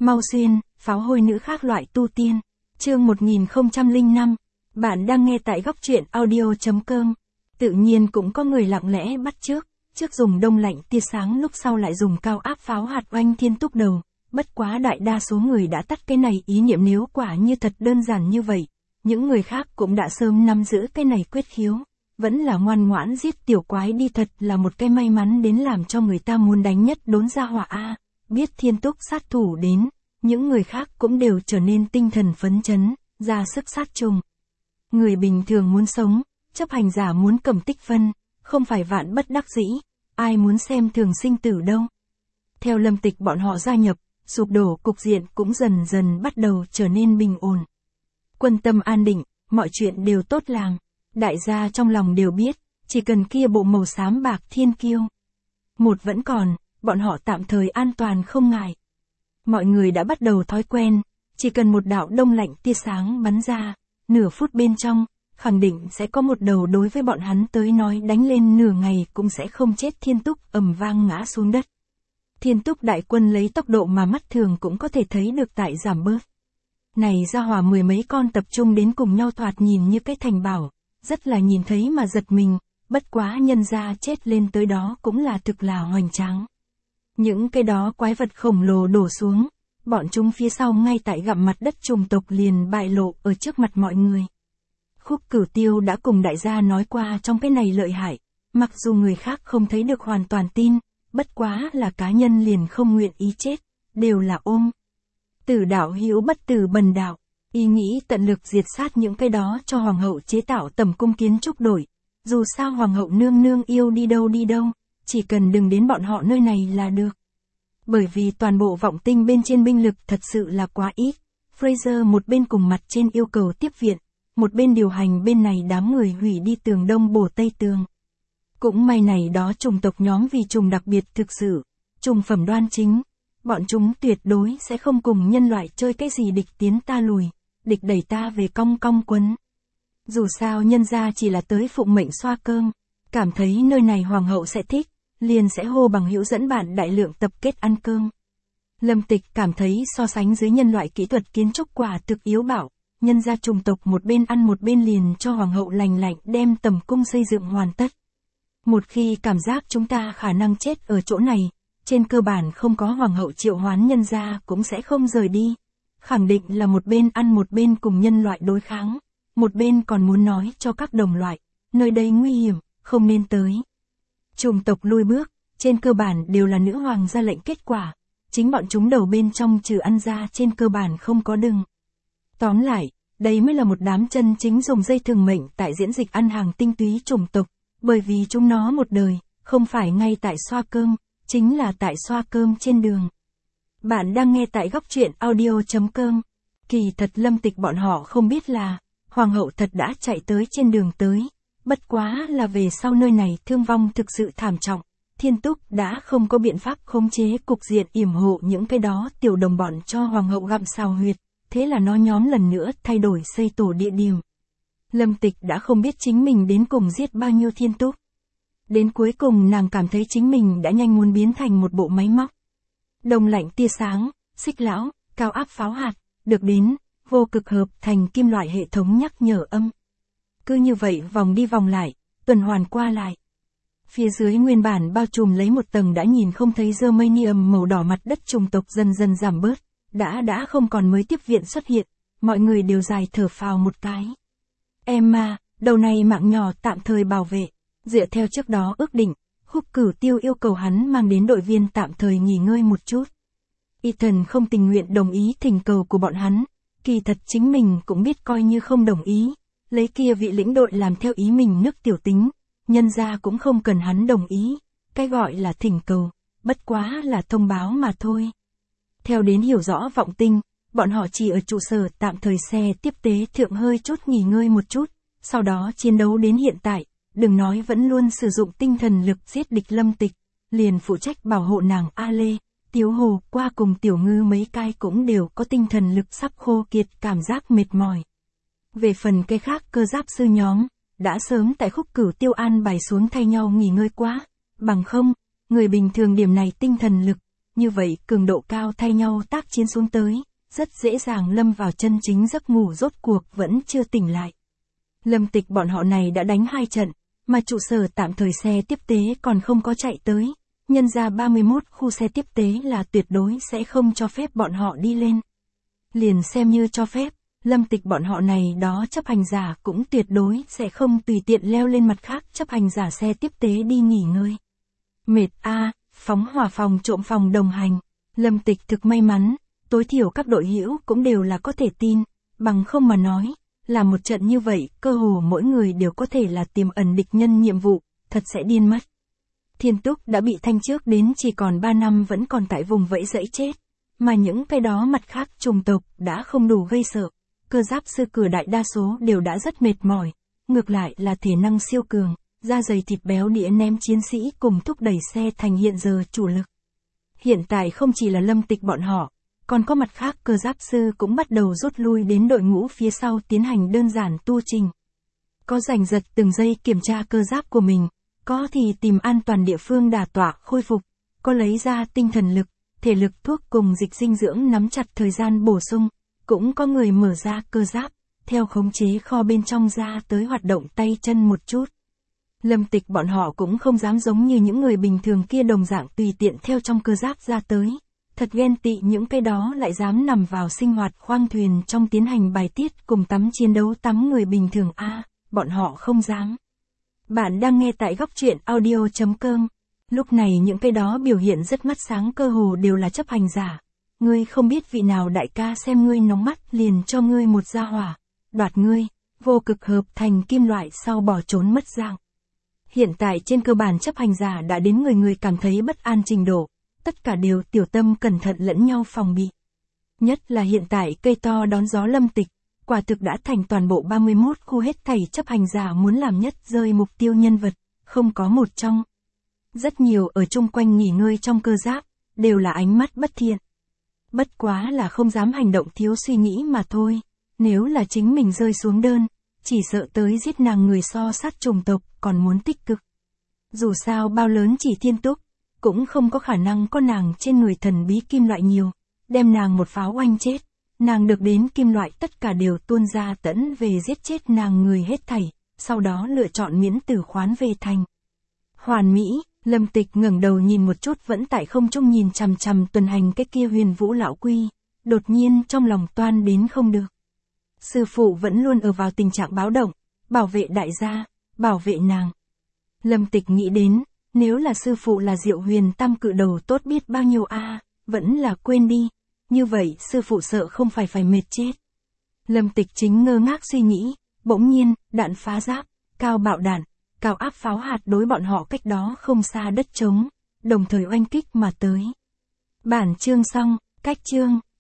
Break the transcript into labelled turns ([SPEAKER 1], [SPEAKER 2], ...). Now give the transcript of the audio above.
[SPEAKER 1] Mau Xuyên, pháo hôi nữ khác loại tu tiên. Chương 1005. Bạn đang nghe tại góc truyện audio.com. Tự nhiên cũng có người lặng lẽ bắt trước dùng đông lạnh tia sáng, lúc sau lại dùng cao áp pháo hạt oanh thiên túc đầu. Bất quá đại đa số người đã tắt cái này ý niệm, nếu quả như thật đơn giản như vậy. Những người khác cũng đã sớm nắm giữ cái này quyết khiếu. Vẫn là ngoan ngoãn giết tiểu quái đi, thật là một cái may mắn đến làm cho người ta muốn đánh nhất đốn ra hỏa a. Biết thiên túc sát thủ đến, những người khác cũng đều trở nên tinh thần phấn chấn, ra sức sát trùng. Người bình thường muốn sống, chấp hành giả muốn cầm tích phân, không phải vạn bất đắc dĩ, ai muốn xem thường sinh tử đâu. Theo Lâm Tịch bọn họ gia nhập, sụp đổ cục diện cũng dần dần bắt đầu trở nên bình ổn. Quân tâm an định, mọi chuyện đều tốt làng. Đại gia trong lòng đều biết, chỉ cần kia bộ màu xám bạc thiên kiêu một vẫn còn, bọn họ tạm thời an toàn không ngại. Mọi người đã bắt đầu thói quen, chỉ cần một đạo đông lạnh tia sáng bắn ra, nửa phút bên trong, khẳng định sẽ có một đầu đối với bọn hắn tới nói đánh lên nửa ngày cũng sẽ không chết. Thiên túc ầm vang ngã xuống đất. Thiên túc đại quân lấy tốc độ mà mắt thường cũng có thể thấy được tại giảm bớt. Này ra hỏa mười mấy con tập trung đến cùng nhau, thoạt nhìn như cái thành bảo, rất là nhìn thấy mà giật mình, bất quá nhân ra chết lên tới đó cũng là thực là hoành tráng. Những cái đó quái vật khổng lồ đổ xuống, bọn chúng phía sau ngay tại gặm mặt đất chủng tộc liền bại lộ ở trước mặt mọi người. Khúc Cửu Tiêu đã cùng đại gia nói qua trong cái này lợi hại, mặc dù người khác không thấy được hoàn toàn tin, bất quá là cá nhân liền không nguyện ý chết, đều là ôm tử đạo hữu bất tử bần đạo, ý nghĩ tận lực diệt sát những cái đó cho hoàng hậu chế tạo tầm cung kiến trúc đổi. Dù sao hoàng hậu nương nương yêu đi đâu, chỉ cần đừng đến bọn họ nơi này là được. Bởi vì toàn bộ vọng tinh bên trên binh lực thật sự là quá ít, Fraser một bên cùng mặt trên yêu cầu tiếp viện, một bên điều hành bên này đám người hủy đi tường đông bổ tây tường. Cũng may này đó chủng tộc nhóm vì trùng đặc biệt thực sự, trùng phẩm đoan chính, bọn chúng tuyệt đối sẽ không cùng nhân loại chơi cái gì địch tiến ta lùi, địch đẩy ta về cong cong quấn. Dù sao nhân gia chỉ là tới phụng mệnh xoa cơm, cảm thấy nơi này hoàng hậu sẽ thích, liền sẽ hô bằng hữu dẫn bạn đại lượng tập kết ăn cơm. Lâm Tịch cảm thấy so sánh dưới nhân loại kỹ thuật kiến trúc quả thực yếu bạo, nhân gia chủng tộc một bên ăn một bên liền cho hoàng hậu lành lạnh đem tầm cung xây dựng hoàn tất. Một khi cảm giác chúng ta khả năng chết ở chỗ này, trên cơ bản không có hoàng hậu triệu hoán, nhân gia cũng sẽ không rời đi. Khẳng định là một bên ăn một bên cùng nhân loại đối kháng, một bên còn muốn nói cho các đồng loại, nơi đây nguy hiểm, không nên tới. Chủng tộc lui bước, trên cơ bản đều là nữ hoàng ra lệnh, kết quả, chính bọn chúng đầu bên trong trừ ăn ra trên cơ bản không có đừng. Tóm lại, đây mới là một đám chân chính dùng dây thừng mệnh tại diễn dịch ăn hàng tinh túy chủng tộc, bởi vì chúng nó một đời, không phải ngay tại xoa cơm, chính là tại xoa cơm trên đường. Bạn đang nghe tại góc truyện audio.com. Kỳ thật Lâm Tịch bọn họ không biết là, hoàng hậu thật đã chạy tới trên đường tới. Bất quá là về sau nơi này thương vong thực sự thảm trọng, Thiên Túc đã không có biện pháp khống chế cục diện, yểm hộ những cái đó tiểu đồng bọn cho hoàng hậu gặm xào huyệt, thế là nó nhóm lần nữa thay đổi xây tổ địa điểm. Lâm Tịch đã không biết chính mình đến cùng giết bao nhiêu Thiên Túc. Đến cuối cùng nàng cảm thấy chính mình đã nhanh muốn biến thành một bộ máy móc. Đông lạnh tia sáng, xích lão, cao áp pháo hạt, được đến, vô cực hợp thành kim loại hệ thống nhắc nhở âm. Cứ như vậy vòng đi vòng lại, tuần hoàn qua lại. Phía dưới nguyên bản bao trùm lấy một tầng đã nhìn không thấy germanium màu đỏ mặt đất chủng tộc dần dần giảm bớt, đã không còn mới tiếp viện xuất hiện, mọi người đều dài thở phào một cái. Emma, đầu này mạng nhỏ tạm thời bảo vệ, dựa theo trước đó ước định, Khúc Cửu Tiêu yêu cầu hắn mang đến đội viên tạm thời nghỉ ngơi một chút. Ethan không tình nguyện đồng ý thỉnh cầu của bọn hắn, kỳ thật chính mình cũng biết coi như không đồng ý. Lấy kia vị lĩnh đội làm theo ý mình nước tiểu tính, nhân ra cũng không cần hắn đồng ý, cái gọi là thỉnh cầu, bất quá là thông báo mà thôi. Theo đến hiểu rõ vọng tinh, bọn họ chỉ ở trụ sở tạm thời xe tiếp tế thượng hơi chút nghỉ ngơi một chút, sau đó chiến đấu đến hiện tại, đừng nói vẫn luôn sử dụng tinh thần lực giết địch. Lâm Tịch, liền phụ trách bảo hộ nàng A Lê, Tiếu Hồ qua cùng Tiểu Ngư mấy cái cũng đều có tinh thần lực sắp khô kiệt, cảm giác mệt mỏi. Về phần cái khác cơ giáp sư nhóm, đã sớm tại Khúc Cửu Tiêu an bài xuống thay nhau nghỉ ngơi quá, bằng không, người bình thường điểm này tinh thần lực, như vậy cường độ cao thay nhau tác chiến xuống tới, rất dễ dàng lâm vào chân chính giấc ngủ rốt cuộc vẫn chưa tỉnh lại. Lâm Tịch bọn họ này đã đánh 2 trận, mà trụ sở tạm thời xe tiếp tế còn không có chạy tới, nhân ra 31 khu xe tiếp tế là tuyệt đối sẽ không cho phép bọn họ đi lên. Liền xem như cho phép, Lâm Tịch bọn họ này đó chấp hành giả cũng tuyệt đối sẽ không tùy tiện leo lên mặt khác chấp hành giả xe tiếp tế đi nghỉ ngơi. Mệt phóng hỏa phòng trộm phòng đồng hành. Lâm Tịch thực may mắn, tối thiểu các đội hữu cũng đều là có thể tin, bằng không mà nói, là một trận như vậy, cơ hồ mỗi người đều có thể là tiềm ẩn địch nhân nhiệm vụ, thật sẽ điên mất. Thiên Túc đã bị thanh trước đến chỉ còn 3 năm vẫn còn tại vùng vẫy dẫy chết, mà những cái đó mặt khác chủng tộc đã không đủ gây sợ. Cơ giáp sư cửa đại đa số đều đã rất mệt mỏi, ngược lại là thể năng siêu cường, da dày thịt béo đĩa ném chiến sĩ cùng thúc đẩy xe thành hiện giờ chủ lực. Hiện tại không chỉ là Lâm Tịch bọn họ, còn có mặt khác cơ giáp sư cũng bắt đầu rút lui đến đội ngũ phía sau tiến hành đơn giản tu trình. Có giành giật từng giây kiểm tra cơ giáp của mình, có thì tìm an toàn địa phương đả tọa khôi phục, có lấy ra tinh thần lực, thể lực thuốc cùng dịch dinh dưỡng nắm chặt thời gian bổ sung, cũng có người mở ra cơ giáp, theo khống chế kho bên trong ra tới hoạt động tay chân một chút. Lâm Tịch bọn họ cũng không dám giống như những người bình thường kia đồng dạng tùy tiện theo trong cơ giáp ra tới. Thật ghen tị những cái đó lại dám nằm vào sinh hoạt khoang thuyền trong tiến hành bài tiết cùng tắm chiến đấu tắm người bình thường bọn họ không dám. Bạn đang nghe tại góc truyện audio.com. Lúc này những cái đó biểu hiện rất mắt sáng cơ hồ đều là chấp hành giả. Ngươi không biết vị nào đại ca xem ngươi nóng mắt liền cho ngươi một gia hỏa, đoạt ngươi, vô cực hợp thành kim loại sau bỏ trốn mất dạng. Hiện tại trên cơ bản chấp hành giả đã đến người người cảm thấy bất an trình độ, tất cả đều tiểu tâm cẩn thận lẫn nhau phòng bị. Nhất là hiện tại cây to đón gió Lâm Tịch, quả thực đã thành toàn bộ 31 khu hết thảy chấp hành giả muốn làm nhất rơi mục tiêu nhân vật, không có một trong. Rất nhiều ở chung quanh nghỉ ngơi trong cơ giáp, đều là ánh mắt bất thiện. Bất quá là không dám hành động thiếu suy nghĩ mà thôi, nếu là chính mình rơi xuống đơn, chỉ sợ tới giết nàng người so sát chủng tộc còn muốn tích cực. Dù sao bao lớn chỉ Thiên Túc, cũng không có khả năng có nàng trên người thần bí kim loại nhiều, đem nàng một pháo oanh chết, nàng được đến kim loại tất cả đều tuôn ra tẫn về giết chết nàng người hết thảy, sau đó lựa chọn miễn tử khoán về thành. Hoàn mỹ, Lâm Tịch ngẩng đầu nhìn một chút vẫn tại không trung nhìn chằm chằm tuần hành cái kia Huyền Vũ lão quy, đột nhiên trong lòng toan đến không được. Sư phụ vẫn luôn ở vào tình trạng báo động, bảo vệ đại gia, bảo vệ nàng. Lâm Tịch nghĩ đến, nếu là sư phụ là Diệu Huyền Tam cự đầu tốt biết bao nhiêu vẫn là quên đi, như vậy sư phụ sợ không phải mệt chết. Lâm Tịch chính ngơ ngác suy nghĩ, bỗng nhiên, đạn phá giáp, cao bạo đạn, cao áp pháo hạt đối bọn họ cách đó không xa đất trống, đồng thời oanh kích mà tới. Bản chương xong, cách chương.